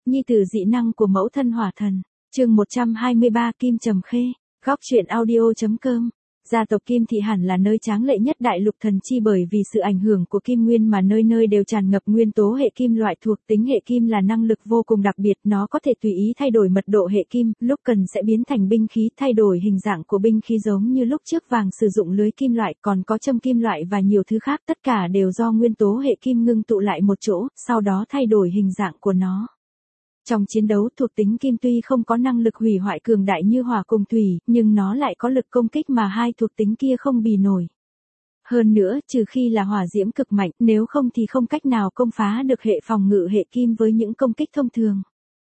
nhi tử dị năng của mẫu thân hỏa thần. Chương 123 Kim Trầm Khê. Góc truyện audio.com. Gia tộc Kim Thị hẳn là nơi tráng lệ nhất đại lục thần chi, bởi vì sự ảnh hưởng của kim nguyên mà nơi nơi đều tràn ngập nguyên tố hệ kim loại. Thuộc tính hệ kim là năng lực vô cùng đặc biệt, nó có thể tùy ý thay đổi mật độ hệ kim, lúc cần sẽ biến thành binh khí, thay đổi hình dạng của binh khí giống như lúc trước vàng sử dụng lưới kim loại, còn có châm kim loại và nhiều thứ khác, tất cả đều do nguyên tố hệ kim ngưng tụ lại một chỗ, sau đó thay đổi hình dạng của nó. Trong chiến đấu, thuộc tính kim tuy không có năng lực hủy hoại cường đại như hỏa cùng thủy, nhưng nó lại có lực công kích mà hai thuộc tính kia không bì nổi. Hơn nữa, trừ khi là hỏa diễm cực mạnh, nếu không thì không cách nào công phá được hệ phòng ngự hệ kim với những công kích thông thường.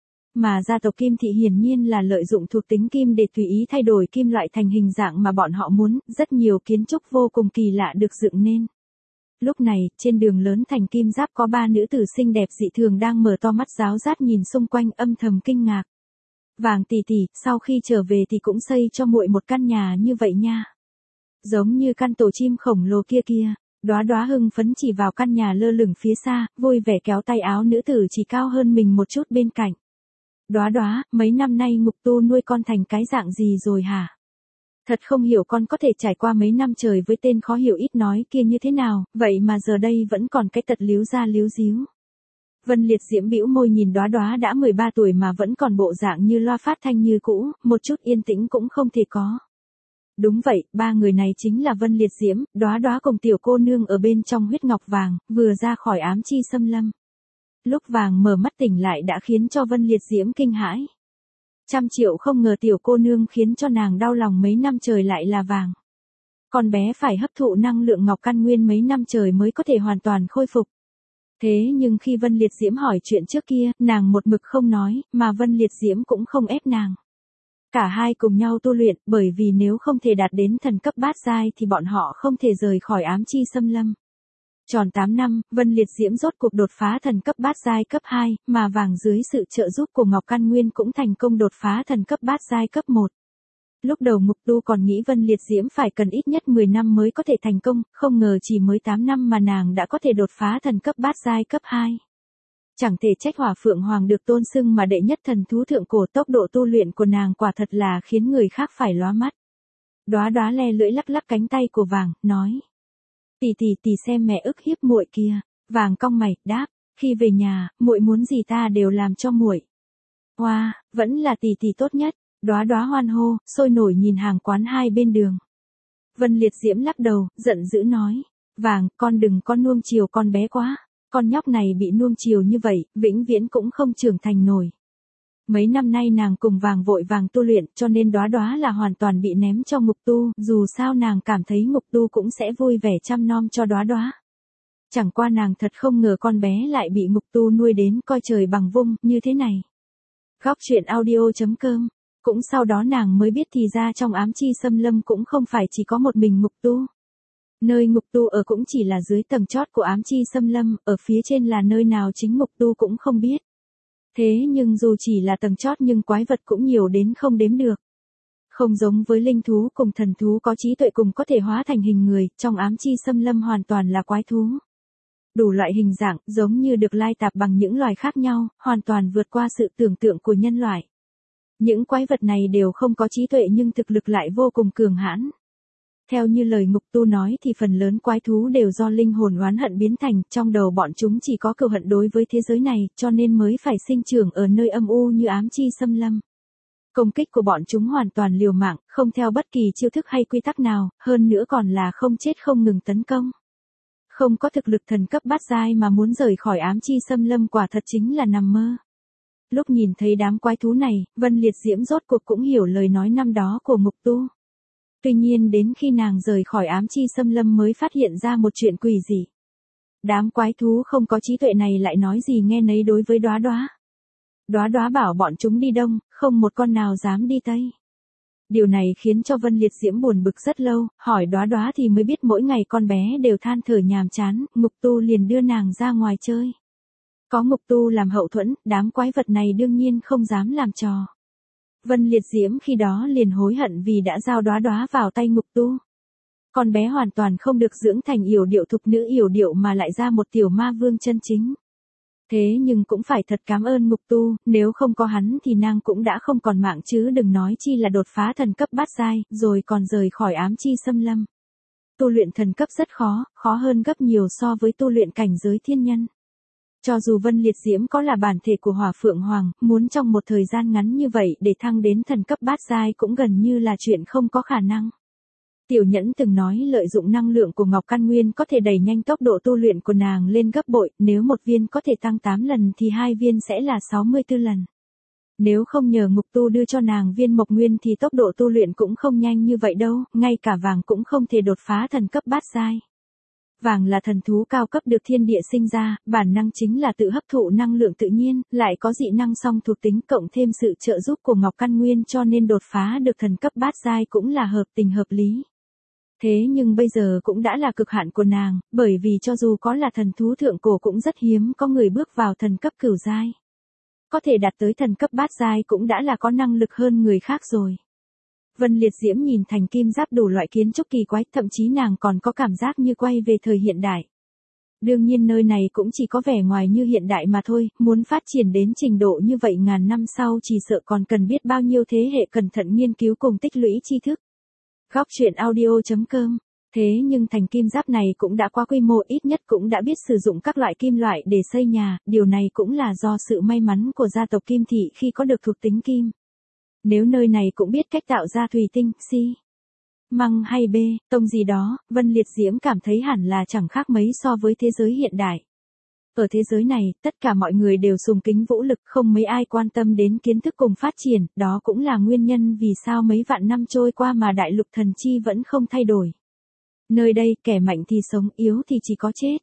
Mà gia tộc Kim Thị hiển nhiên là lợi dụng thuộc tính kim để tùy ý thay đổi kim loại thành hình dạng mà bọn họ muốn, rất nhiều kiến trúc vô cùng kỳ lạ được dựng nên. Lúc này, trên đường lớn thành Kim Giáp có ba nữ tử xinh đẹp dị thường đang mở to mắt ráo rát nhìn xung quanh, âm thầm kinh ngạc. Vàng tỷ tỷ, sau khi trở về thì cũng xây cho muội một căn nhà như vậy nha. Giống như căn tổ chim khổng lồ kia kia. Đóa Đóa hưng phấn chỉ vào căn nhà lơ lửng phía xa, vui vẻ kéo tay áo nữ tử chỉ cao hơn mình một chút bên cạnh. Đóa Đóa, mấy năm nay Ngục Tu nuôi con thành cái dạng gì rồi hả? Thật không hiểu con có thể trải qua mấy năm trời với tên khó hiểu ít nói kia như thế nào, vậy mà giờ đây vẫn còn cái tật líu ra líu díu. Vân Liệt Diễm bĩu môi nhìn Đóa Đóa đã 13 tuổi mà vẫn còn bộ dạng như loa phát thanh như cũ, một chút yên tĩnh cũng không thể có. Đúng vậy, ba người này chính là Vân Liệt Diễm, Đóa Đóa cùng tiểu cô nương ở bên trong huyết ngọc vàng, vừa ra khỏi ám chi xâm lâm. Lúc vàng mở mắt tỉnh lại đã khiến cho Vân Liệt Diễm kinh hãi. 100 triệu không ngờ tiểu cô nương khiến cho nàng đau lòng mấy năm trời lại là vàng. Con bé phải hấp thụ năng lượng ngọc căn nguyên mấy năm trời mới có thể hoàn toàn khôi phục. Thế nhưng khi Vân Liệt Diễm hỏi chuyện trước kia, nàng một mực không nói, mà Vân Liệt Diễm cũng không ép nàng. Cả hai cùng nhau tu luyện, bởi vì nếu không thể đạt đến thần cấp bát giai thì bọn họ không thể rời khỏi ám chi xâm lâm. Tròn 8 năm, Vân Liệt Diễm rốt cuộc đột phá thần cấp bát giai cấp 2, mà vàng dưới sự trợ giúp của Ngọc Căn Nguyên cũng thành công đột phá thần cấp bát giai cấp 1. Lúc đầu Ngục Tu còn nghĩ Vân Liệt Diễm phải cần ít nhất 10 năm mới có thể thành công, không ngờ chỉ mới 8 năm mà nàng đã có thể đột phá thần cấp bát giai cấp 2. Chẳng thể trách Hỏa Phượng Hoàng được tôn xưng mà đệ nhất thần thú thượng cổ, tốc độ tu luyện của nàng quả thật là khiến người khác phải lóa mắt. Đóa Đóa le lưỡi lắc lắc cánh tay của vàng, nói. Tỷ xem mẹ ức hiếp muội kia. Vàng cong mày, đáp, khi về nhà, muội muốn gì ta đều làm cho muội. Hoa, vẫn là tỷ tốt nhất. Đóa Đóa hoan hô, sôi nổi nhìn hàng quán hai bên đường. Vân Liệt Diễm lắc đầu, giận dữ nói, vàng, con đừng có nuông chiều con bé quá. Con nhóc này bị nuông chiều như vậy, vĩnh viễn cũng không trưởng thành nổi. Mấy năm nay nàng cùng vàng vội vàng tu luyện, cho nên Đóa Đóa là hoàn toàn bị ném cho Ngục Tu, dù sao nàng cảm thấy Ngục Tu cũng sẽ vui vẻ chăm nom cho Đóa Đóa. Chẳng qua nàng thật không ngờ con bé lại bị Ngục Tu nuôi đến coi trời bằng vung, như thế này. Góc truyện audio.com. Cũng sau đó nàng mới biết thì ra trong ám chi xâm lâm cũng không phải chỉ có một mình Ngục Tu. Nơi Ngục Tu ở cũng chỉ là dưới tầng chót của ám chi xâm lâm, ở phía trên là nơi nào chính Ngục Tu cũng không biết. Thế nhưng dù chỉ là tầng chót nhưng quái vật cũng nhiều đến không đếm được. Không giống với linh thú cùng thần thú có trí tuệ cùng có thể hóa thành hình người, trong ám chi xâm lâm hoàn toàn là quái thú. Đủ loại hình dạng, giống như được lai tạp bằng những loài khác nhau, hoàn toàn vượt qua sự tưởng tượng của nhân loại. Những quái vật này đều không có trí tuệ nhưng thực lực lại vô cùng cường hãn. Theo như lời Ngục Tu nói thì phần lớn quái thú đều do linh hồn oán hận biến thành, trong đầu bọn chúng chỉ có cừu hận đối với thế giới này, cho nên mới phải sinh trưởng ở nơi âm u như ám chi xâm lâm. Công kích của bọn chúng hoàn toàn liều mạng, không theo bất kỳ chiêu thức hay quy tắc nào, hơn nữa còn là không chết không ngừng tấn công. Không có thực lực thần cấp bát giai mà muốn rời khỏi ám chi xâm lâm quả thật chính là nằm mơ. Lúc nhìn thấy đám quái thú này, Vân Liệt Diễm rốt cuộc cũng hiểu lời nói năm đó của Ngục Tu. Tuy nhiên đến khi nàng rời khỏi ám chi xâm lâm mới phát hiện ra một chuyện quỷ dị. Đám quái thú không có trí tuệ này lại nói gì nghe nấy đối với Đóa Đóa. Đóa Đóa bảo bọn chúng đi đông, không một con nào dám đi tây. Điều này khiến cho Vân Liệt Diễm buồn bực rất lâu, hỏi Đóa Đóa thì mới biết mỗi ngày con bé đều than thở nhàm chán, Ngục Tu liền đưa nàng ra ngoài chơi. Có Ngục Tu làm hậu thuẫn, đám quái vật này đương nhiên không dám làm trò. Vân Liệt Diễm khi đó liền hối hận vì đã giao Đóa Đóa vào tay Ngục Tu. Con bé hoàn toàn không được dưỡng thành yểu điệu thục nữ yểu điệu mà lại ra một tiểu ma vương chân chính. Thế nhưng cũng phải thật cảm ơn Ngục Tu, nếu không có hắn thì nàng cũng đã không còn mạng chứ đừng nói chi là đột phá thần cấp bát giai, rồi còn rời khỏi ám chi xâm lâm. Tu luyện thần cấp rất khó, khó hơn gấp nhiều so với tu luyện cảnh giới thiên nhân. Cho dù Vân Liệt Diễm có là bản thể của Hỏa Phượng Hoàng, muốn trong một thời gian ngắn như vậy để thăng đến thần cấp bát giai cũng gần như là chuyện không có khả năng. Tiểu Nhẫn từng nói lợi dụng năng lượng của Ngọc Căn Nguyên có thể đẩy nhanh tốc độ tu luyện của nàng lên gấp bội, nếu một viên có thể tăng 8 lần thì hai viên sẽ là 64 lần. Nếu không nhờ Ngục Tu đưa cho nàng viên Mộc Nguyên thì tốc độ tu luyện cũng không nhanh như vậy đâu, ngay cả Vàng cũng không thể đột phá thần cấp bát giai. Vàng là thần thú cao cấp được thiên địa sinh ra, bản năng chính là tự hấp thụ năng lượng tự nhiên, lại có dị năng song thuộc tính cộng thêm sự trợ giúp của Ngọc Căn Nguyên cho nên đột phá được thần cấp bát giai cũng là hợp tình hợp lý. Thế nhưng bây giờ cũng đã là cực hạn của nàng, bởi vì cho dù có là thần thú thượng cổ cũng rất hiếm có người bước vào thần cấp cửu giai. Có thể đạt tới thần cấp bát giai cũng đã là có năng lực hơn người khác rồi. Vân Liệt Diễm nhìn thành kim giáp đủ loại kiến trúc kỳ quái, thậm chí nàng còn có cảm giác như quay về thời hiện đại. Đương nhiên nơi này cũng chỉ có vẻ ngoài như hiện đại mà thôi, muốn phát triển đến trình độ như vậy ngàn năm sau chỉ sợ còn cần biết bao nhiêu thế hệ cẩn thận nghiên cứu cùng tích lũy tri thức. Góc truyện audio.com. Thế nhưng thành kim giáp này cũng đã quá quy mô, ít nhất cũng đã biết sử dụng các loại kim loại để xây nhà, điều này cũng là do sự may mắn của gia tộc Kim Thị khi có được thuộc tính kim. Nếu nơi này cũng biết cách tạo ra thủy tinh, xi măng hay bê tông gì đó, Vân Liệt Diễm cảm thấy hẳn là chẳng khác mấy so với thế giới hiện đại. Ở thế giới này, tất cả mọi người đều sùng kính vũ lực, không mấy ai quan tâm đến kiến thức cùng phát triển, đó cũng là nguyên nhân vì sao mấy vạn năm trôi qua mà đại lục thần chi vẫn không thay đổi. Nơi đây, kẻ mạnh thì sống, yếu thì chỉ có chết.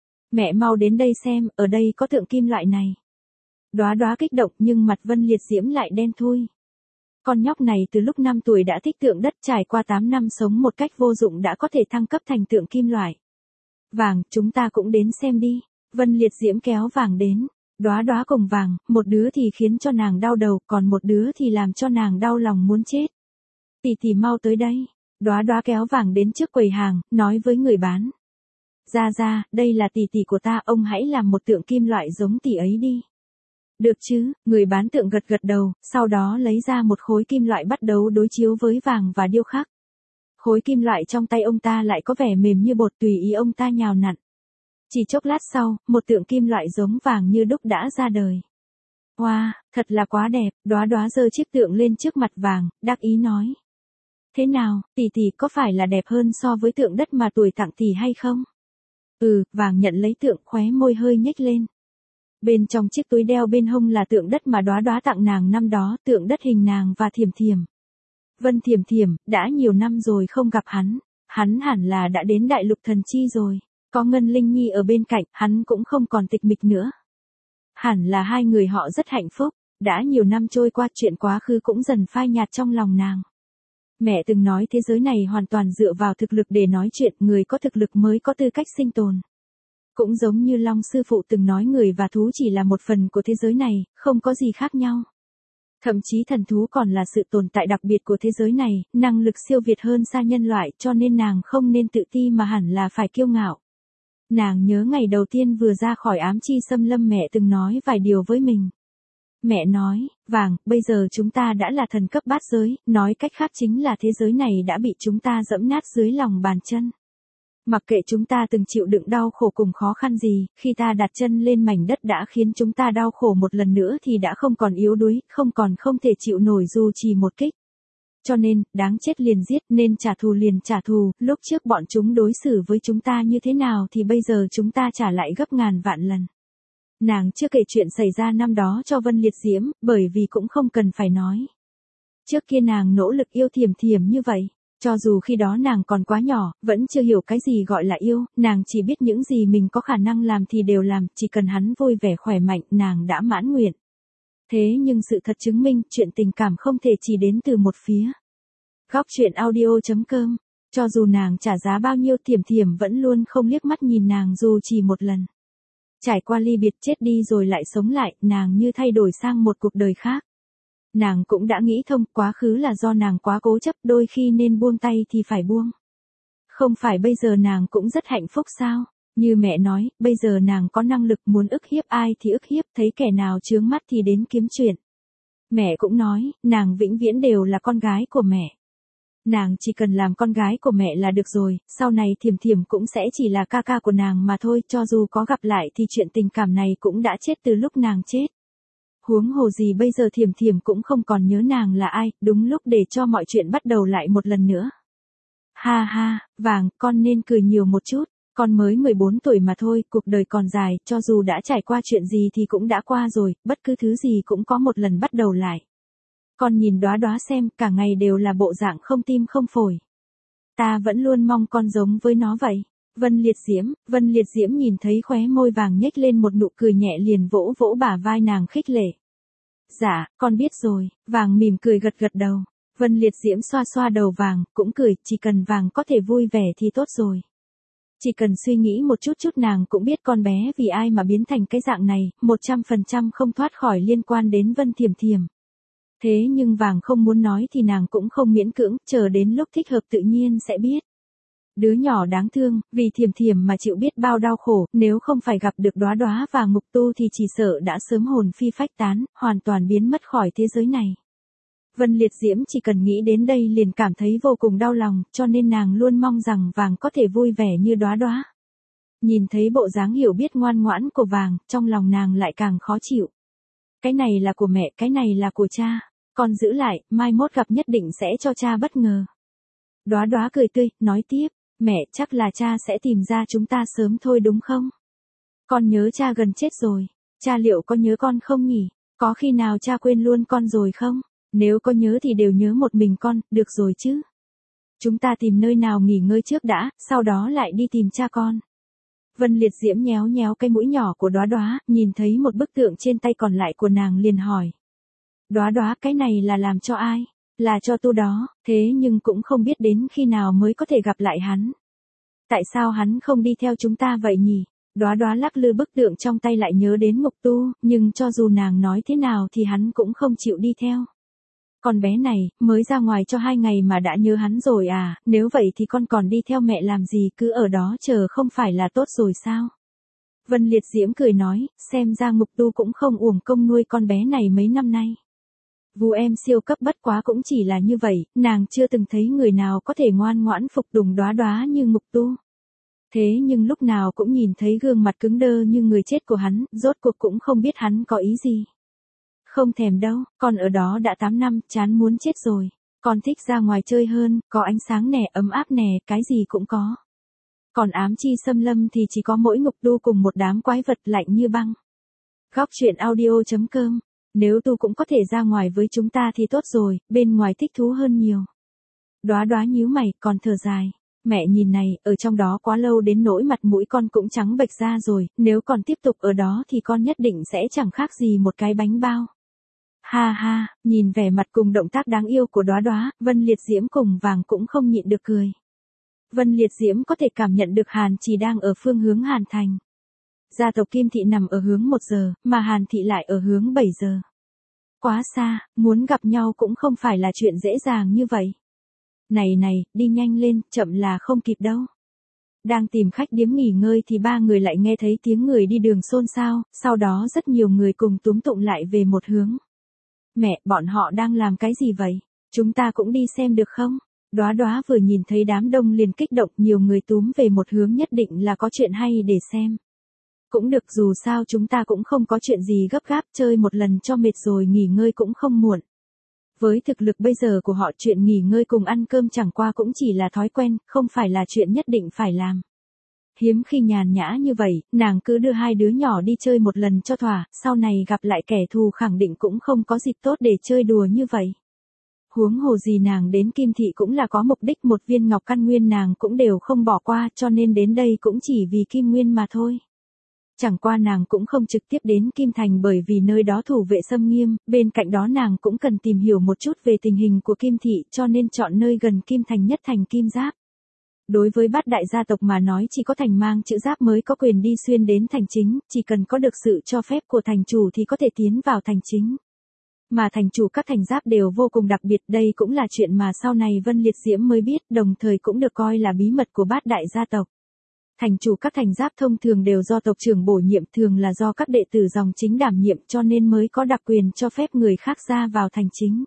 Mẹ mau đến đây xem, ở đây có tượng kim loại này. Đóa đóa kích động nhưng mặt Vân Liệt Diễm lại đen thui. Con nhóc này từ lúc 5 tuổi đã thích tượng đất, trải qua 8 năm sống một cách vô dụng đã có thể thăng cấp thành tượng kim loại. Vàng, chúng ta cũng đến xem đi. Vân Liệt Diễm kéo Vàng đến. Đóa đóa cùng Vàng, một đứa thì khiến cho nàng đau đầu, còn một đứa thì làm cho nàng đau lòng muốn chết. Tỷ tỷ mau tới đây. Đóa đóa kéo Vàng đến trước quầy hàng, nói với người bán. Ra, đây là tỷ tỷ của ta, ông hãy làm một tượng kim loại giống tỷ ấy đi. Được chứ, người bán tượng gật gật đầu, sau đó lấy ra một khối kim loại bắt đầu đối chiếu với Vàng và điêu khắc. Khối kim loại trong tay ông ta lại có vẻ mềm như bột, tùy ý ông ta nhào nặn. Chỉ chốc lát sau, một tượng kim loại giống Vàng như đúc đã ra đời. Wow, thật là quá đẹp, đóa đóa giơ chiếc tượng lên trước mặt Vàng, đắc ý nói. Thế nào, tỷ tỷ có phải là đẹp hơn so với tượng đất mà tuổi tặng tỷ hay không? Vàng nhận lấy tượng, khóe môi hơi nhếch lên. Bên trong chiếc túi đeo bên hông là tượng đất mà đóa đóa tặng nàng năm đó, tượng đất hình nàng và Thiểm Thiểm. Vân Thiểm Thiểm, đã nhiều năm rồi không gặp hắn hẳn là đã đến đại lục thần chi rồi. Có Ngân Linh Nhi ở bên cạnh, hắn cũng không còn tịch mịch nữa. Hẳn là hai người họ rất hạnh phúc, đã nhiều năm trôi qua chuyện quá khứ cũng dần phai nhạt trong lòng nàng. Mẹ từng nói thế giới này hoàn toàn dựa vào thực lực để nói chuyện, người có thực lực mới có tư cách sinh tồn. Cũng giống như Long sư phụ từng nói người và thú chỉ là một phần của thế giới này, không có gì khác nhau. Thậm chí thần thú còn là sự tồn tại đặc biệt của thế giới này, năng lực siêu việt hơn xa nhân loại cho nên nàng không nên tự ti mà hẳn là phải kiêu ngạo. Nàng nhớ ngày đầu tiên vừa ra khỏi ám chi xâm lâm mẹ từng nói vài điều với mình. Mẹ nói, Vàng, bây giờ chúng ta đã là thần cấp bát giới, nói cách khác chính là thế giới này đã bị chúng ta dẫm nát dưới lòng bàn chân. Mặc kệ chúng ta từng chịu đựng đau khổ cùng khó khăn gì, khi ta đặt chân lên mảnh đất đã khiến chúng ta đau khổ một lần nữa thì đã không còn yếu đuối, không thể chịu nổi dù chỉ một kích. Cho nên, đáng chết liền giết, nên trả thù liền trả thù, lúc trước bọn chúng đối xử với chúng ta như thế nào thì bây giờ chúng ta trả lại gấp ngàn vạn lần. Nàng chưa kể chuyện xảy ra năm đó cho Vân Liệt Diễm, bởi vì cũng không cần phải nói. Trước kia nàng nỗ lực yêu Thiểm Thiểm như vậy. Cho dù khi đó nàng còn quá nhỏ, vẫn chưa hiểu cái gì gọi là yêu, nàng chỉ biết những gì mình có khả năng làm thì đều làm, chỉ cần hắn vui vẻ khỏe mạnh, nàng đã mãn nguyện. Thế nhưng sự thật chứng minh, chuyện tình cảm không thể chỉ đến từ một phía. Góc truyện audio.com. Cho dù nàng trả giá bao nhiêu, Thiểm Thiểm vẫn luôn không liếc mắt nhìn nàng dù chỉ một lần. Trải qua ly biệt, chết đi rồi lại sống lại, nàng như thay đổi sang một cuộc đời khác. Nàng cũng đã nghĩ thông, quá khứ là do nàng quá cố chấp, đôi khi nên buông tay thì phải buông. Không phải bây giờ nàng cũng rất hạnh phúc sao? Như mẹ nói, bây giờ nàng có năng lực muốn ức hiếp ai thì ức hiếp, thấy kẻ nào chướng mắt thì đến kiếm chuyện. Mẹ cũng nói, nàng vĩnh viễn đều là con gái của mẹ. Nàng chỉ cần làm con gái của mẹ là được rồi, sau này Thiểm Thiểm cũng sẽ chỉ là ca ca của nàng mà thôi, cho dù có gặp lại thì chuyện tình cảm này cũng đã chết từ lúc nàng chết. Huống hồ gì bây giờ Thiểm Thiểm cũng không còn nhớ nàng là ai, đúng lúc để cho mọi chuyện bắt đầu lại một lần nữa. Ha ha, Vàng, con nên cười nhiều một chút, con mới 14 tuổi mà thôi, cuộc đời còn dài, cho dù đã trải qua chuyện gì thì cũng đã qua rồi, bất cứ thứ gì cũng có một lần bắt đầu lại. Con nhìn Đóa Đóa xem, cả ngày đều là bộ dạng không tim không phổi. Ta vẫn luôn mong con giống với nó vậy. Vân Liệt Diễm nhìn thấy khóe môi Vàng nhếch lên một nụ cười nhẹ liền vỗ vỗ bả vai nàng khích lệ. Dạ, con biết rồi, Vàng mỉm cười gật gật đầu. Vân Liệt Diễm xoa xoa đầu Vàng, cũng cười, chỉ cần Vàng có thể vui vẻ thì tốt rồi. Chỉ cần suy nghĩ một chút nàng cũng biết con bé vì ai mà biến thành cái dạng này, 100% không thoát khỏi liên quan đến Vân Thiểm Thiểm. Thế nhưng Vàng không muốn nói thì nàng cũng không miễn cưỡng, chờ đến lúc thích hợp tự nhiên sẽ biết. Đứa nhỏ đáng thương, vì Thiểm Thiểm mà chịu biết bao đau khổ, nếu không phải gặp được Đóa Đóa và Ngục Tu thì chỉ sợ đã sớm hồn phi phách tán, hoàn toàn biến mất khỏi thế giới này. Vân Liệt Diễm chỉ cần nghĩ đến đây liền cảm thấy vô cùng đau lòng, cho nên nàng luôn mong rằng Vàng có thể vui vẻ như Đóa Đóa. Nhìn thấy bộ dáng hiểu biết ngoan ngoãn của Vàng, trong lòng nàng lại càng khó chịu. Cái này là của mẹ, cái này là của cha. Con giữ lại, mai mốt gặp nhất định sẽ cho cha bất ngờ. Đóa Đóa cười tươi, nói tiếp, mẹ chắc là cha sẽ tìm ra chúng ta sớm thôi đúng không? Con nhớ cha gần chết rồi, cha liệu có nhớ con không nhỉ? Có khi nào cha quên luôn con rồi không? Nếu có nhớ thì đều nhớ một mình con, được rồi chứ? Chúng ta tìm nơi nào nghỉ ngơi trước đã, sau đó lại đi tìm cha con. Vân Liệt Diễm nhéo nhéo cái mũi nhỏ của Đóa Đóa, nhìn thấy một bức tượng trên tay còn lại của nàng liền hỏi. Đóa Đóa, cái này là làm cho ai? Là cho Tu đó, thế nhưng cũng không biết đến khi nào mới có thể gặp lại hắn. Tại sao hắn không đi theo chúng ta vậy nhỉ? Đóa Đóa lắc lư bức tượng trong tay lại nhớ đến Ngục Tu, nhưng cho dù nàng nói thế nào thì hắn cũng không chịu đi theo. Con bé này, mới ra ngoài cho 2 ngày mà đã nhớ hắn rồi à, nếu vậy thì con còn đi theo mẹ làm gì, cứ ở đó chờ không phải là tốt rồi sao? Vân Liệt Diễm cười nói, xem ra Ngục Tu cũng không uổng công nuôi con bé này mấy năm nay. Vù em siêu cấp bất quá cũng chỉ là như vậy, nàng chưa từng thấy người nào có thể ngoan ngoãn phục tùng Đóa Đóa như Ngục Tu. Thế nhưng lúc nào cũng nhìn thấy gương mặt cứng đơ như người chết của hắn, rốt cuộc cũng không biết hắn có ý gì. Không thèm đâu, con ở đó đã 8 năm, chán muốn chết rồi. Con thích ra ngoài chơi hơn, có ánh sáng nè, ấm áp nè, cái gì cũng có. Còn ám chi xâm lâm thì chỉ có mỗi Ngục Tu cùng một đám quái vật lạnh như băng. Góc truyện audio.com. Nếu Tu cũng có thể ra ngoài với chúng ta thì tốt rồi, bên ngoài thích thú hơn nhiều. Đóa Đóa nhíu mày, còn thở dài. Mẹ nhìn này, ở trong đó quá lâu đến nỗi mặt mũi con cũng trắng bệch ra rồi, nếu còn tiếp tục ở đó thì con nhất định sẽ chẳng khác gì một cái bánh bao. Ha ha, nhìn vẻ mặt cùng động tác đáng yêu của Đóa Đóa, Vân Liệt Diễm cùng Vàng cũng không nhịn được cười. Vân Liệt Diễm có thể cảm nhận được Hàn Chỉ đang ở phương hướng Hàn Thành. Gia tộc Kim Thị nằm ở hướng 1 giờ, mà Hàn Thị lại ở hướng 7 giờ. Quá xa, muốn gặp nhau cũng không phải là chuyện dễ dàng như vậy. Này, đi nhanh lên, chậm là không kịp đâu. Đang tìm khách điếm nghỉ ngơi thì 3 người lại nghe thấy tiếng người đi đường xôn xao, sau đó rất nhiều người cùng túm tụng lại về một hướng. Mẹ, bọn họ đang làm cái gì vậy? Chúng ta cũng đi xem được không? Đóa Đóa vừa nhìn thấy đám đông liền kích động, nhiều người túm về một hướng nhất định là có chuyện hay để xem. Cũng được, dù sao chúng ta cũng không có chuyện gì gấp gáp, chơi một lần cho mệt rồi nghỉ ngơi cũng không muộn. Với thực lực bây giờ của họ, chuyện nghỉ ngơi cùng ăn cơm chẳng qua cũng chỉ là thói quen, không phải là chuyện nhất định phải làm. Hiếm khi nhàn nhã như vậy, nàng cứ đưa 2 đứa nhỏ đi chơi một lần cho thỏa, sau này gặp lại kẻ thù khẳng định cũng không có dịp tốt để chơi đùa như vậy. Huống hồ gì nàng đến Kim Thị cũng là có mục đích, một viên ngọc căn nguyên nàng cũng đều không bỏ qua, cho nên đến đây cũng chỉ vì Kim Nguyên mà thôi. Chẳng qua nàng cũng không trực tiếp đến Kim Thành bởi vì nơi đó thủ vệ xâm nghiêm, bên cạnh đó nàng cũng cần tìm hiểu một chút về tình hình của Kim Thị, cho nên chọn nơi gần Kim Thành nhất thành Kim Giáp. Đối với bát đại gia tộc mà nói, chỉ có thành mang chữ giáp mới có quyền đi xuyên đến thành chính, chỉ cần có được sự cho phép của thành chủ thì có thể tiến vào thành chính. Mà thành chủ các thành giáp đều vô cùng đặc biệt, đây cũng là chuyện mà sau này Vân Liệt Diễm mới biết, đồng thời cũng được coi là bí mật của bát đại gia tộc. Thành chủ các thành giáp thông thường đều do tộc trưởng bổ nhiệm, thường là do các đệ tử dòng chính đảm nhiệm, cho nên mới có đặc quyền cho phép người khác ra vào thành chính.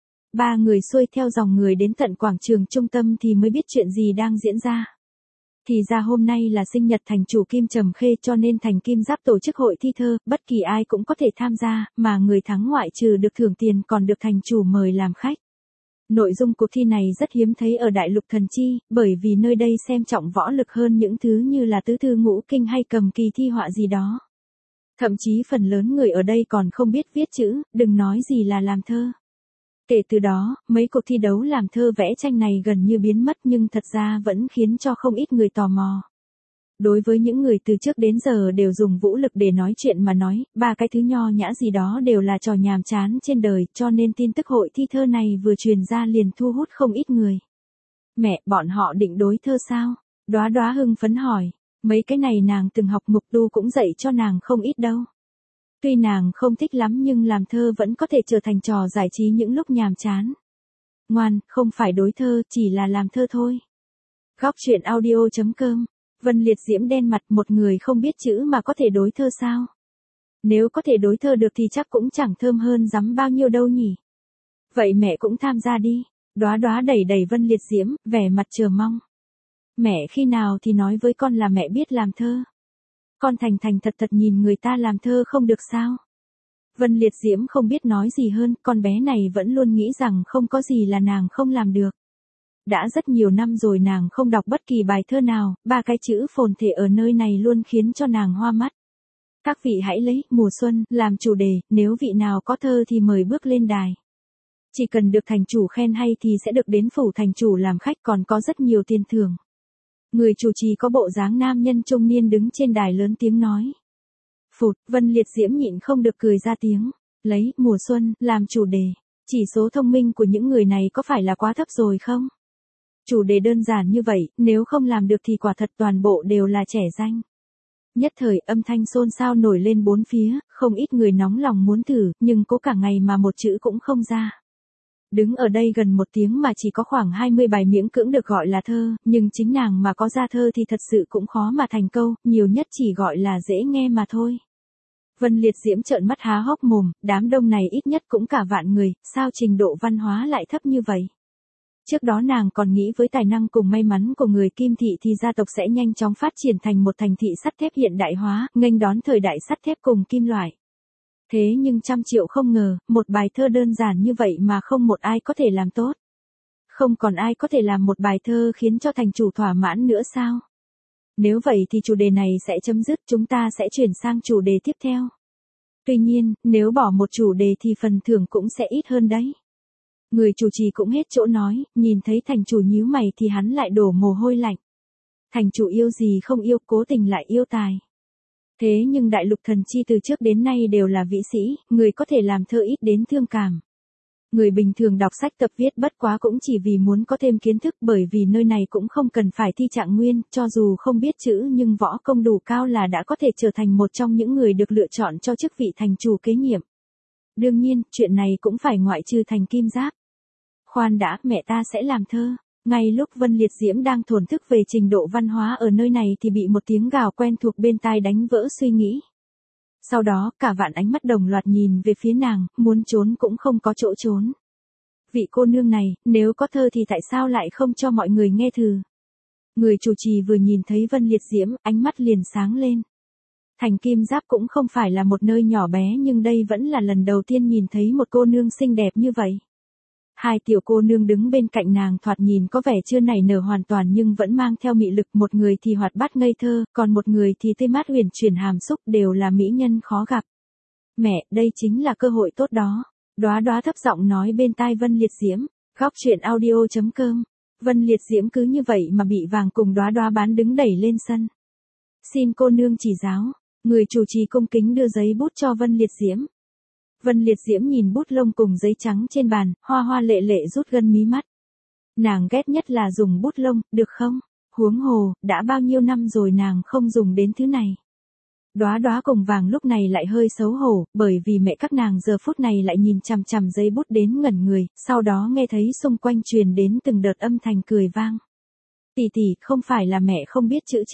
Ba người xuôi theo dòng người đến tận quảng trường trung tâm thì mới biết chuyện gì đang diễn ra. Thì ra hôm nay là sinh nhật thành chủ Kim Trầm Khê, cho nên thành Kim Giáp tổ chức hội thi thơ, bất kỳ ai cũng có thể tham gia, mà người thắng ngoại trừ được thưởng tiền còn được thành chủ mời làm khách. Nội dung cuộc thi này rất hiếm thấy ở Đại Lục Thần Chi, bởi vì nơi đây xem trọng võ lực hơn những thứ như là tứ thư ngũ kinh hay cầm kỳ thi họa gì đó. Thậm chí phần lớn người ở đây còn không biết viết chữ, đừng nói gì là làm thơ. Kể từ đó, mấy cuộc thi đấu làm thơ vẽ tranh này gần như biến mất, nhưng thật ra vẫn khiến cho không ít người tò mò. Đối với những người từ trước đến giờ đều dùng vũ lực để nói chuyện mà nói, ba cái thứ nho nhã gì đó đều là trò nhàm chán trên đời, cho nên tin tức hội thi thơ này vừa truyền ra liền thu hút không ít người. Mẹ, bọn họ định đối thơ sao? Đóa Đóa hưng phấn hỏi. Mấy cái này nàng từng học, Mục Tu cũng dạy cho nàng không ít đâu. Tuy nàng không thích lắm nhưng làm thơ vẫn có thể trở thành trò giải trí những lúc nhàm chán. Ngoan, không phải đối thơ, chỉ là làm thơ thôi. Góc truyện audio.com. Vân Liệt Diễm đen mặt, một người không biết chữ mà có thể đối thơ sao? Nếu có thể đối thơ được thì chắc cũng chẳng thơm hơn dám bao nhiêu đâu nhỉ. Vậy mẹ cũng tham gia đi. Đóa Đóa đẩy đẩy Vân Liệt Diễm, vẻ mặt chờ mong. Mẹ khi nào thì nói với con là mẹ biết làm thơ. Con thành thành thật thật nhìn người ta làm thơ không được sao? Vân Liệt Diễm không biết nói gì hơn, con bé này vẫn luôn nghĩ rằng không có gì là nàng không làm được. Đã rất nhiều năm rồi nàng không đọc bất kỳ bài thơ nào, ba cái chữ phồn thể ở nơi này luôn khiến cho nàng hoa mắt. Các vị hãy lấy mùa xuân làm chủ đề, nếu vị nào có thơ thì mời bước lên đài. Chỉ cần được thành chủ khen hay thì sẽ được đến phủ thành chủ làm khách, còn có rất nhiều tiền thưởng. Người chủ trì có bộ dáng nam nhân trung niên đứng trên đài lớn tiếng nói. Phụt, Vân Liệt Diễm nhịn không được cười ra tiếng. Lấy mùa xuân làm chủ đề. Chỉ số thông minh của những người này có phải là quá thấp rồi không? Chủ đề đơn giản như vậy, nếu không làm được thì quả thật toàn bộ đều là trẻ danh. Nhất thời âm thanh xôn xao nổi lên bốn phía, không ít người nóng lòng muốn thử, nhưng cố cả ngày mà một chữ cũng không ra. Đứng ở đây gần một tiếng mà chỉ có khoảng 20 bài miễn cưỡng được gọi là thơ, nhưng chính nàng mà có ra thơ thì thật sự cũng khó mà thành câu, nhiều nhất chỉ gọi là dễ nghe mà thôi. Vân Liệt Diễm trợn mắt há hốc mồm, đám đông này ít nhất cũng cả vạn người, sao trình độ văn hóa lại thấp như vậy? Trước đó nàng còn nghĩ với tài năng cùng may mắn của người Kim thị thì gia tộc sẽ nhanh chóng phát triển thành một thành thị sắt thép hiện đại hóa, nghênh đón thời đại sắt thép cùng kim loại. Thế nhưng trăm triệu không ngờ, một bài thơ đơn giản như vậy mà không một ai có thể làm tốt. Không còn ai có thể làm một bài thơ khiến cho thành chủ thỏa mãn nữa sao? Nếu vậy thì chủ đề này sẽ chấm dứt, chúng ta sẽ chuyển sang chủ đề tiếp theo. Tuy nhiên, nếu bỏ một chủ đề thì phần thưởng cũng sẽ ít hơn đấy. Người chủ trì cũng hết chỗ nói, nhìn thấy thành chủ nhíu mày thì hắn lại đổ mồ hôi lạnh. Thành chủ yêu gì không yêu, cố tình lại yêu tài. Thế nhưng Đại Lục Thần Chi từ trước đến nay đều là vĩ sĩ, người có thể làm thơ ít đến thương cảm. Người bình thường đọc sách tập viết bất quá cũng chỉ vì muốn có thêm kiến thức, bởi vì nơi này cũng không cần phải thi trạng nguyên, cho dù không biết chữ nhưng võ công đủ cao là đã có thể trở thành một trong những người được lựa chọn cho chức vị thành chủ kế nhiệm. Đương nhiên, chuyện này cũng phải ngoại trừ thành Kim Giáp. Khoan đã, mẹ ta sẽ làm thơ. Ngay lúc Vân Liệt Diễm đang thổn thức về trình độ văn hóa ở nơi này thì bị một tiếng gào quen thuộc bên tai đánh vỡ suy nghĩ. Sau đó, cả vạn ánh mắt đồng loạt nhìn về phía nàng, muốn trốn cũng không có chỗ trốn. Vị cô nương này, nếu có thơ thì tại sao lại không cho mọi người nghe thử? Người chủ trì vừa nhìn thấy Vân Liệt Diễm, ánh mắt liền sáng lên. Thành Kim Giáp cũng không phải là một nơi nhỏ bé, nhưng đây vẫn là lần đầu tiên nhìn thấy một cô nương xinh đẹp như vậy. Hai tiểu cô nương đứng bên cạnh nàng thoạt nhìn có vẻ chưa nảy nở hoàn toàn nhưng vẫn mang theo mị lực, một người thì hoạt bát ngây thơ, còn một người thì tươi mát huyền chuyển hàm xúc, đều là mỹ nhân khó gặp. Mẹ, đây chính là cơ hội tốt đó. Đóa Đóa thấp giọng nói bên tai Vân Liệt Diễm. Góc truyện audio.com. Vân Liệt Diễm cứ như vậy mà bị Vàng cùng Đóa Đóa bán đứng đẩy lên sân. Xin cô nương chỉ giáo. Người chủ trì cung kính đưa giấy bút cho Vân Liệt Diễm. Vân Liệt Diễm nhìn bút lông cùng giấy trắng trên bàn, hoa hoa lệ lệ rút gân mí mắt. Nàng ghét nhất là dùng bút lông, được không? Huống hồ, đã bao nhiêu năm rồi nàng không dùng đến thứ này. Đóa Đóa cùng Vàng lúc này lại hơi xấu hổ, bởi vì mẹ các nàng giờ phút này lại nhìn chằm chằm giấy bút đến ngẩn người, sau đó nghe thấy xung quanh truyền đến từng đợt âm thanh cười vang. Tỷ tỷ, không phải là mẹ không biết chữ chứ?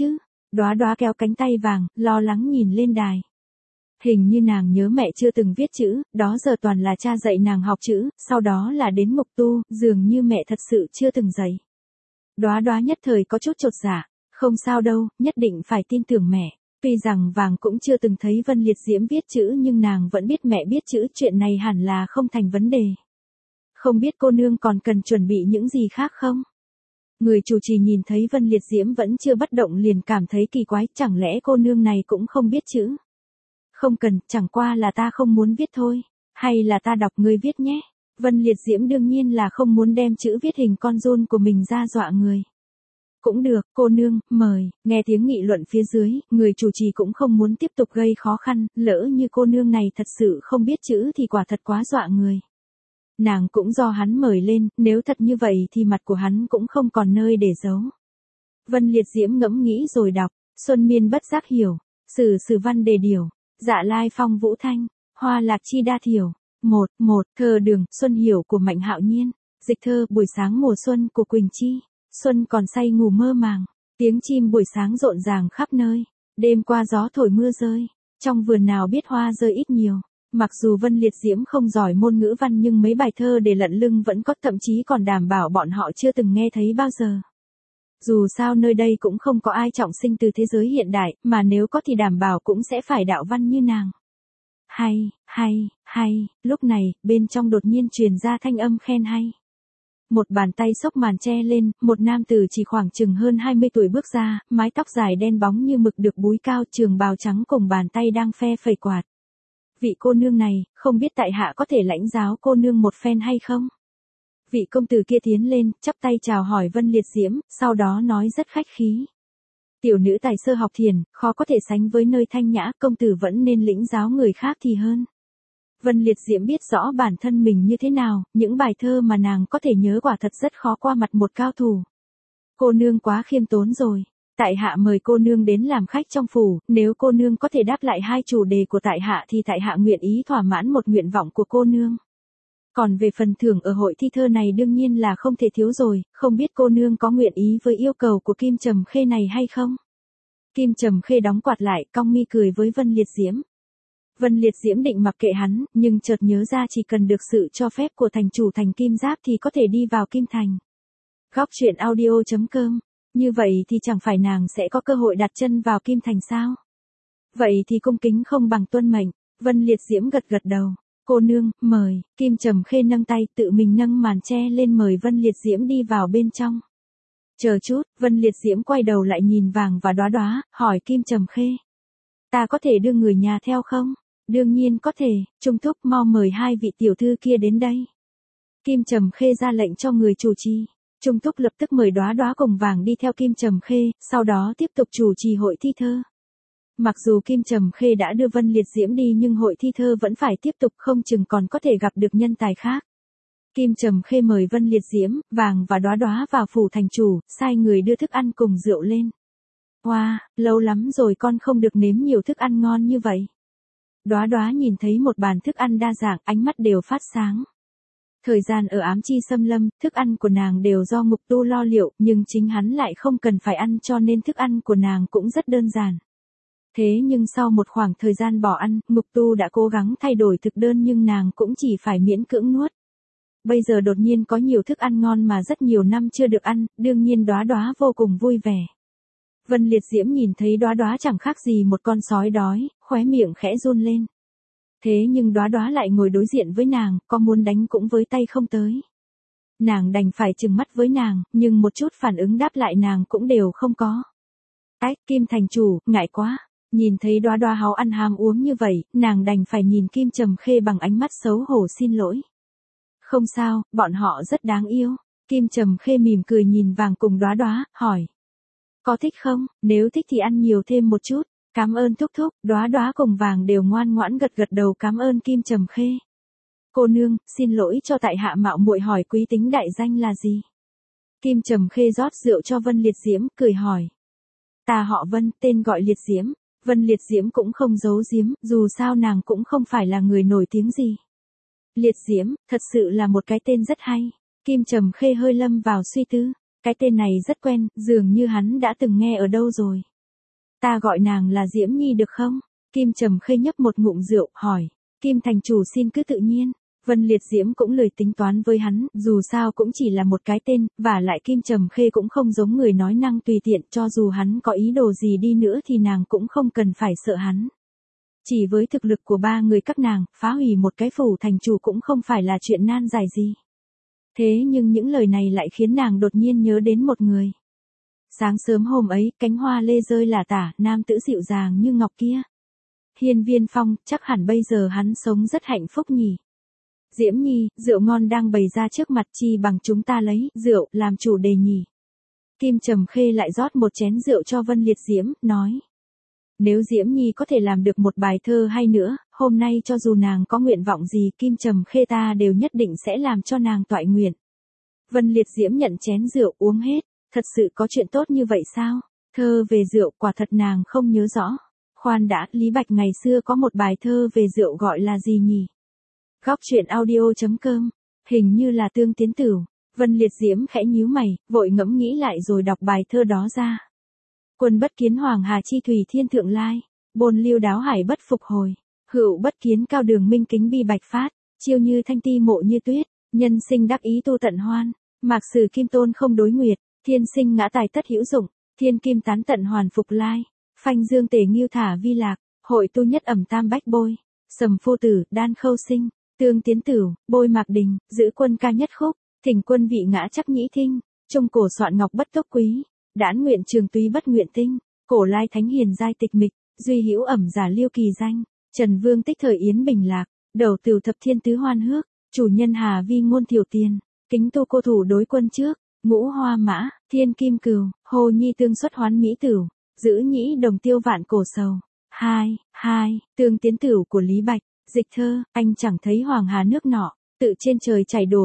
Đóa Đóa kéo cánh tay vàng, lo lắng nhìn lên đài. Hình như nàng nhớ mẹ chưa từng viết chữ, đó giờ toàn là cha dạy nàng học chữ, sau đó là đến Mục Tu, dường như mẹ thật sự chưa từng dạy. Đóa Đóa nhất thời có chút chột dạ, không sao đâu, nhất định phải tin tưởng mẹ. Tuy rằng vàng cũng chưa từng thấy Vân Liệt Diễm viết chữ nhưng nàng vẫn biết mẹ biết chữ, chuyện này hẳn là không thành vấn đề. Không biết cô nương còn cần chuẩn bị những gì khác không? Người chủ trì nhìn thấy Vân Liệt Diễm vẫn chưa bất động liền cảm thấy kỳ quái, chẳng lẽ cô nương này cũng không biết chữ? Không cần, chẳng qua là ta không muốn viết thôi. Hay là ta đọc ngươi viết nhé. Vân Liệt Diễm đương nhiên là không muốn đem chữ viết hình con giun của mình ra dọa người. Cũng được, cô nương, mời. Nghe tiếng nghị luận phía dưới, người chủ trì cũng không muốn tiếp tục gây khó khăn, lỡ như cô nương này thật sự không biết chữ thì quả thật quá dọa người. Nàng cũng do hắn mời lên, nếu thật như vậy thì mặt của hắn cũng không còn nơi để giấu. Vân Liệt Diễm ngẫm nghĩ rồi đọc, Xuân Miên bất giác hiểu, Sử Sử Văn Đề Điểu, Dạ Lai Phong Vũ Thanh, Hoa Lạc Chi Đa Thiểu. Một thơ Đường, Xuân Hiểu của Mạnh Hạo Nhiên, dịch thơ Buổi sáng mùa xuân của Quỳnh Chi. Xuân còn say ngủ mơ màng, tiếng chim buổi sáng rộn ràng khắp nơi, đêm qua gió thổi mưa rơi, trong vườn nào biết hoa rơi ít nhiều. Mặc dù Vân Liệt Diễm không giỏi môn ngữ văn nhưng mấy bài thơ để lận lưng vẫn có, thậm chí còn đảm bảo bọn họ chưa từng nghe thấy bao giờ. Dù sao nơi đây cũng không có ai trọng sinh từ thế giới hiện đại, mà nếu có thì đảm bảo cũng sẽ phải đạo văn như nàng. Hay, lúc này, bên trong đột nhiên truyền ra thanh âm khen hay. Một bàn tay xốc màn che lên, một nam tử chỉ khoảng chừng hơn 20 tuổi bước ra, mái tóc dài đen bóng như mực được búi cao, trường bào trắng cùng bàn tay đang phe phẩy quạt. Vị cô nương này, không biết tại hạ có thể lãnh giáo cô nương một phen hay không? Vị công tử kia tiến lên, chắp tay chào hỏi Vân Liệt Diễm, sau đó nói rất khách khí. Tiểu nữ tài sơ học thiền, khó có thể sánh với nơi thanh nhã, công tử vẫn nên lĩnh giáo người khác thì hơn. Vân Liệt Diễm biết rõ bản thân mình như thế nào, những bài thơ mà nàng có thể nhớ quả thật rất khó qua mặt một cao thủ. Cô nương quá khiêm tốn rồi. Tại hạ mời cô nương đến làm khách trong phủ, nếu cô nương có thể đáp lại hai chủ đề của tại hạ thì tại hạ nguyện ý thỏa mãn một nguyện vọng của cô nương. Còn về phần thưởng ở hội thi thơ này đương nhiên là không thể thiếu rồi, không biết cô nương có nguyện ý với yêu cầu của Kim Trầm Khê này hay không? Kim Trầm Khê đóng quạt lại, cong mi cười với Vân Liệt Diễm. Vân Liệt Diễm định mặc kệ hắn, nhưng chợt nhớ ra chỉ cần được sự cho phép của thành chủ thành Kim Giáp thì có thể đi vào Kim Thành. Góc truyện audio.com. Như vậy thì chẳng phải nàng sẽ có cơ hội đặt chân vào Kim Thành sao? Vậy thì cung kính không bằng tuân mệnh. Vân Liệt Diễm gật gật đầu. Cô nương, mời. Kim Trầm Khê nâng tay tự mình nâng màn che lên mời Vân Liệt Diễm đi vào bên trong. Chờ chút, Vân Liệt Diễm quay đầu lại nhìn Vàng và Đóa Đóa, hỏi Kim Trầm Khê. Ta có thể đưa người nhà theo không? Đương nhiên có thể, Trung Thúc mau mời hai vị tiểu thư kia đến đây. Kim Trầm Khê ra lệnh cho người chủ trì. Trung Thúc lập tức mời Đóa Đóa cùng Vàng đi theo Kim Trầm Khê, sau đó tiếp tục chủ trì hội thi thơ. Mặc dù Kim Trầm Khê đã đưa Vân Liệt Diễm đi nhưng hội thi thơ vẫn phải tiếp tục, không chừng còn có thể gặp được nhân tài khác. Kim Trầm Khê mời Vân Liệt Diễm, Vàng và Đóa Đóa vào phủ thành chủ, sai người đưa thức ăn cùng rượu lên. Wow, lâu lắm rồi con không được nếm nhiều thức ăn ngon như vậy. Đóa Đóa nhìn thấy một bàn thức ăn đa dạng, ánh mắt đều phát sáng. Thời gian ở ám chi xâm lâm, thức ăn của nàng đều do Mục Tu lo liệu, nhưng chính hắn lại không cần phải ăn cho nên thức ăn của nàng cũng rất đơn giản. Thế nhưng sau một khoảng thời gian bỏ ăn, Mục Tu đã cố gắng thay đổi thực đơn nhưng nàng cũng chỉ phải miễn cưỡng nuốt. Bây giờ đột nhiên có nhiều thức ăn ngon mà rất nhiều năm chưa được ăn, đương nhiên Đóa Đóa vô cùng vui vẻ. Vân Liệt Diễm nhìn thấy Đóa Đóa chẳng khác gì một con sói đói, khóe miệng khẽ run lên. Thế nhưng Đóa Đóa lại ngồi đối diện với nàng, có muốn đánh cũng với tay không tới. Nàng đành phải trừng mắt với nàng, nhưng một chút phản ứng đáp lại nàng cũng đều không có. Ách, Kim thành chủ, ngại quá. Nhìn thấy Đóa Đóa háo ăn ham uống như vậy, nàng đành phải nhìn Kim Trầm Khê bằng ánh mắt xấu hổ xin lỗi. Không sao, bọn họ rất đáng yêu. Kim Trầm Khê mỉm cười nhìn Vàng cùng Đóa Đóa, hỏi. Có thích không? Nếu thích thì ăn nhiều thêm một chút. Cảm ơn thúc thúc. Đóa Đóa cùng Vàng đều ngoan ngoãn gật gật đầu cảm ơn Kim Trầm Khê. Cô nương, xin lỗi cho tại hạ mạo muội hỏi quý tính đại danh là gì? Kim Trầm Khê rót rượu cho Vân Liệt Diễm, cười hỏi. Ta họ Vân, tên gọi Liệt Diễm. Vân Liệt Diễm cũng không giấu giếm, dù sao nàng cũng không phải là người nổi tiếng gì. Liệt Diễm, thật sự là một cái tên rất hay. Kim Trầm Khê hơi lâm vào suy tư. Cái tên này rất quen, dường như hắn đã từng nghe ở đâu rồi. Ta gọi nàng là Diễm Nhi được không? Kim Trầm Khê nhấp một ngụm rượu, hỏi. Kim thành chủ xin cứ tự nhiên. Vân Liệt Diễm cũng lười tính toán với hắn, dù sao cũng chỉ là một cái tên, và lại Kim Trầm Khê cũng không giống người nói năng tùy tiện, cho dù hắn có ý đồ gì đi nữa thì nàng cũng không cần phải sợ hắn. Chỉ với thực lực của ba người các nàng, phá hủy một cái phủ thành chủ cũng không phải là chuyện nan giải gì. Thế nhưng những lời này lại khiến nàng đột nhiên nhớ đến một người. Sáng sớm hôm ấy, cánh hoa lê rơi lả tả, nam tử dịu dàng như ngọc kia. Hiên Viên Phong, chắc hẳn bây giờ hắn sống rất hạnh phúc nhỉ. Diễm Nhi, rượu ngon đang bày ra trước mặt, chi bằng chúng ta lấy rượu làm chủ đề nhỉ. Kim Trầm Khê lại rót một chén rượu cho Vân Liệt Diễm, nói. Nếu Diễm Nhi có thể làm được một bài thơ hay nữa, hôm nay cho dù nàng có nguyện vọng gì, Kim Trầm Khê ta đều nhất định sẽ làm cho nàng toại nguyện. Vân Liệt Diễm nhận chén rượu uống hết, thật sự có chuyện tốt như vậy sao? Thơ về rượu quả thật nàng không nhớ rõ. Khoan đã, Lý Bạch ngày xưa có một bài thơ về rượu gọi là gì nhỉ? Góc truyện audio.com, hình như là Tương Tiến Tửu. Vân Liệt Diễm khẽ nhíu mày, vội ngẫm nghĩ lại rồi đọc bài thơ đó ra. Quân bất kiến hoàng hà chi thủy thiên thượng lai, bồn lưu đáo hải bất phục hồi, hữu bất kiến cao đường minh kính bi bạch phát, chiêu như thanh ti mộ như tuyết, nhân sinh đắc ý tu tận hoan, mạc sử kim tôn không đối nguyệt, thiên sinh ngã tài tất hữu dụng, thiên kim tán tận hoàn phục lai, phanh dương tề nghiêu thả vi lạc, hội tu nhất ẩm tam bách bôi, sầm phu tử, đan khâu sinh, Tương Tiến Tửu, bôi mạc đình, giữ quân ca nhất khúc, thỉnh quân vị ngã chắc nhĩ thinh, trung cổ soạn ngọc bất tốc quý, đãn nguyện trường túy bất nguyện tinh, cổ lai thánh hiền giai tịch mịch, duy hữu ẩm giả liêu kỳ danh, Trần Vương tích thời yến bình lạc, đầu tửu thập thiên tứ hoan hước, chủ nhân hà vi ngôn tiểu tiền, kính tu cô thủ đối quân trước, ngũ hoa mã, thiên kim cừu, hồ nhi tương xuất hoán mỹ tửu, giữ nhĩ đồng tiêu vạn cổ sầu. 2. Tương Tiến Tửu của Lý Bạch. Dịch thơ, anh chẳng thấy hoàng hà nước nọ, tự trên trời chảy đổ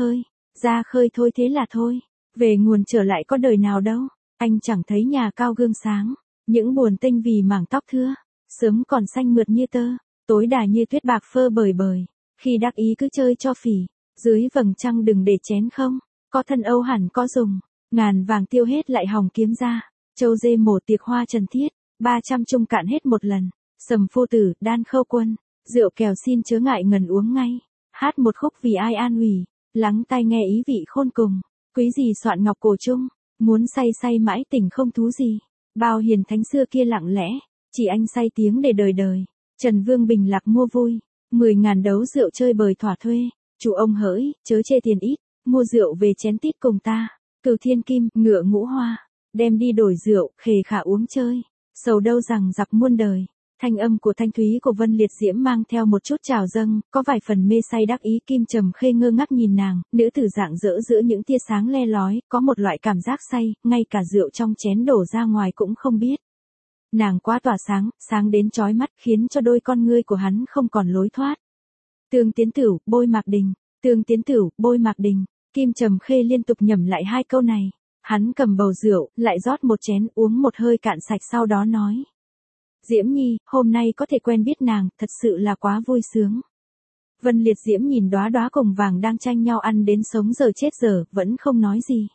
ra khơi thôi thế là thôi, về nguồn trở lại có đời nào đâu, anh chẳng thấy nhà cao gương sáng, những buồn tênh vì mảng tóc thưa, sớm còn xanh mượt như tơ, tối đà như tuyết bạc phơ bời bời, khi đắc ý cứ chơi cho phỉ, dưới vầng trăng đừng để chén không, có thân âu hẳn có dùng, ngàn vàng tiêu hết lại hòng kiếm ra, châu dê mổ tiệc hoa trần thiết, 300 chung cạn hết một lần, sầm phu tử, đan khâu quân. Rượu kèo xin chớ ngại ngần uống ngay, hát một khúc vì ai an ủi, lắng tai nghe ý vị khôn cùng, quý gì soạn ngọc cổ chung, muốn say say mãi tình không thú gì, bao hiền thánh xưa kia lặng lẽ, chỉ anh say tiếng để đời đời, Trần Vương bình lạc mua vui, 10.000 đấu rượu chơi bời thỏa thuê, chủ ông hỡi, chớ chê tiền ít, mua rượu về chén tít cùng ta, cừu thiên kim, ngựa ngũ hoa, đem đi đổi rượu, khề khả uống chơi, sầu đâu rằng dập muôn đời. Thanh âm của thanh thúy của Vân Liệt Diễm mang theo một chút trào dâng, có vài phần mê say đắc ý. Kim Trầm Khê ngơ ngác nhìn nàng, nữ tử rạng rỡ giữa những tia sáng le lói, có một loại cảm giác say, ngay cả rượu trong chén đổ ra ngoài cũng không biết. Nàng quá tỏa sáng, sáng đến chói mắt, khiến cho đôi con ngươi của hắn không còn lối thoát. Tương Tiến Tửu, bôi mạc đình, Tương Tiến Tửu, bôi mạc đình, Kim Trầm Khê liên tục nhẩm lại hai câu này. Hắn cầm bầu rượu, lại rót một chén uống một hơi cạn sạch sau đó nói. Diễm Nhi, hôm nay có thể quen biết nàng, thật sự là quá vui sướng. Vân Liệt Diễm nhìn đóa đóa cồng vàng đang tranh nhau ăn đến sống giờ chết giờ, vẫn không nói gì.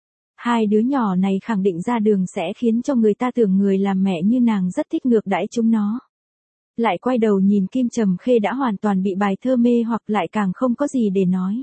Hai đứa nhỏ này khẳng định ra đường sẽ khiến cho người ta tưởng người làm mẹ như nàng rất thích ngược đãi chúng nó. Lại quay đầu nhìn Kim Trầm Khê đã hoàn toàn bị bài thơ mê hoặc lại càng không có gì để nói.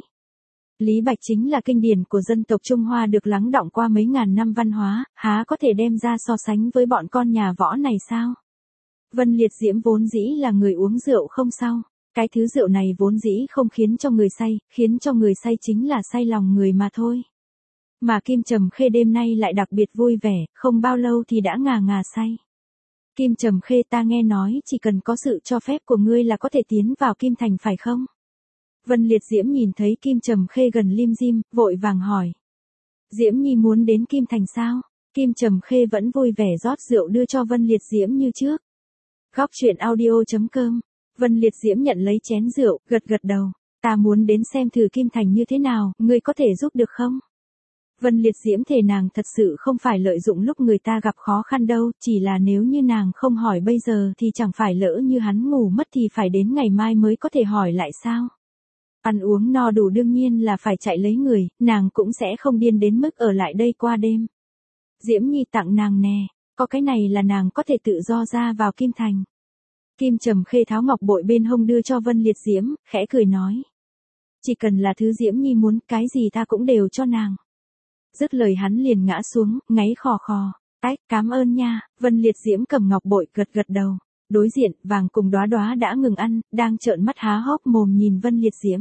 Lý Bạch chính là kinh điển của dân tộc Trung Hoa được lắng đọng qua mấy ngàn năm văn hóa, há có thể đem ra so sánh với bọn con nhà võ này sao? Vân Liệt Diễm vốn dĩ là người uống rượu không sao. Cái thứ rượu này vốn dĩ không khiến cho người say, khiến cho người say chính là say lòng người mà thôi. Mà Kim Trầm Khê đêm nay lại đặc biệt vui vẻ, không bao lâu thì đã ngà ngà say. Kim Trầm Khê, ta nghe nói chỉ cần có sự cho phép của ngươi là có thể tiến vào Kim Thành phải không? Vân Liệt Diễm nhìn thấy Kim Trầm Khê gần lim dim, vội vàng hỏi. Diễm Nhi muốn đến Kim Thành sao? Kim Trầm Khê vẫn vui vẻ rót rượu đưa cho Vân Liệt Diễm như trước. Góc truyện audio.com. Vân Liệt Diễm nhận lấy chén rượu, gật gật đầu. Ta muốn đến xem thử Kim Thành như thế nào, ngươi có thể giúp được không? Vân Liệt Diễm thề nàng thật sự không phải lợi dụng lúc người ta gặp khó khăn đâu, chỉ là nếu như nàng không hỏi bây giờ thì chẳng phải lỡ như hắn ngủ mất thì phải đến ngày mai mới có thể hỏi lại sao? Ăn uống no đủ đương nhiên là phải chạy lấy người, nàng cũng sẽ không điên đến mức ở lại đây qua đêm. Diễm Nhi tặng nàng nè, có cái này là nàng có thể tự do ra vào Kim Thành. Kim Trầm Khê tháo ngọc bội bên hông đưa cho Vân Liệt Diễm, khẽ cười nói. Chỉ cần là thứ Diễm Nhi muốn, cái gì ta cũng đều cho nàng. Dứt lời hắn liền ngã xuống, ngáy khò khò. Cám ơn nha. Vân Liệt Diễm cầm ngọc bội gật gật đầu. Đối diện, Vàng cùng Đóa Đóa đã ngừng ăn, đang trợn mắt há hốc mồm nhìn Vân Liệt Diễm.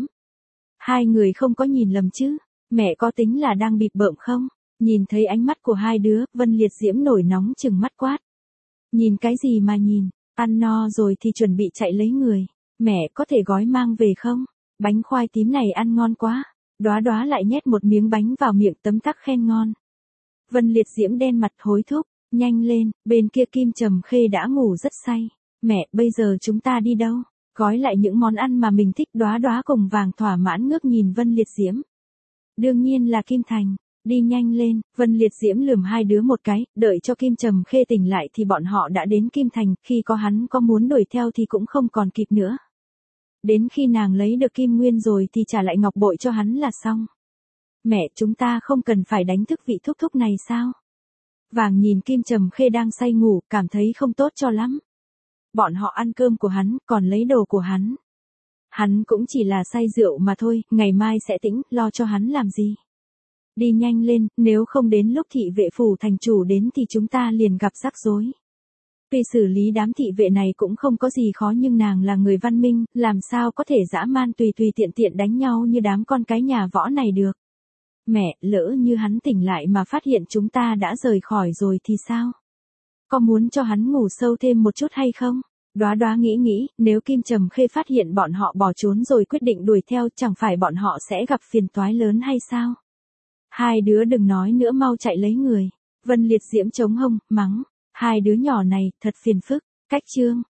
Hai người không có nhìn lầm chứ? Mẹ có tính là đang bịp bợm không? Nhìn thấy ánh mắt của hai đứa, Vân Liệt Diễm nổi nóng trừng mắt quát. Nhìn cái gì mà nhìn, ăn no rồi thì chuẩn bị chạy lấy người. Mẹ có thể gói mang về không? Bánh khoai tím này ăn ngon quá. Đóa Đóa lại nhét một miếng bánh vào miệng tấm tắc khen ngon. Vân Liệt Diễm đen mặt hối thúc, nhanh lên, bên kia Kim Trầm Khê đã ngủ rất say. Mẹ, bây giờ chúng ta đi đâu? Gói lại những món ăn mà mình thích. Đóa Đóa cùng Vàng thỏa mãn ngước nhìn Vân Liệt Diễm. Đương nhiên là Kim Thành, đi nhanh lên. Vân Liệt Diễm lườm hai đứa một cái, đợi cho Kim Trầm Khê tỉnh lại thì bọn họ đã đến Kim Thành, khi có hắn có muốn đuổi theo thì cũng không còn kịp nữa. Đến khi nàng lấy được Kim Nguyên rồi thì trả lại ngọc bội cho hắn là xong. Mẹ, chúng ta không cần phải đánh thức vị thúc thúc này sao? Vàng nhìn Kim Trầm Khê đang say ngủ, cảm thấy không tốt cho lắm. Bọn họ ăn cơm của hắn, còn lấy đồ của hắn. Hắn cũng chỉ là say rượu mà thôi, ngày mai sẽ tĩnh, lo cho hắn làm gì. Đi nhanh lên, nếu không đến lúc thị vệ phủ thành chủ đến thì chúng ta liền gặp rắc rối. Tuy xử lý đám thị vệ này cũng không có gì khó nhưng nàng là người văn minh, làm sao có thể dã man tùy tiện tiện đánh nhau như đám con cái nhà võ này được. Mẹ, lỡ như hắn tỉnh lại mà phát hiện chúng ta đã rời khỏi rồi thì sao? Có muốn cho hắn ngủ sâu thêm một chút hay không? Đóa Đóa nghĩ, nếu Kim Trầm Khê phát hiện bọn họ bỏ trốn rồi quyết định đuổi theo, chẳng phải bọn họ sẽ gặp phiền toái lớn hay sao? Hai đứa đừng nói nữa, mau chạy lấy người. Vân Liệt Diễm chống hông, mắng. Hai đứa nhỏ này, thật phiền phức. Cách chương.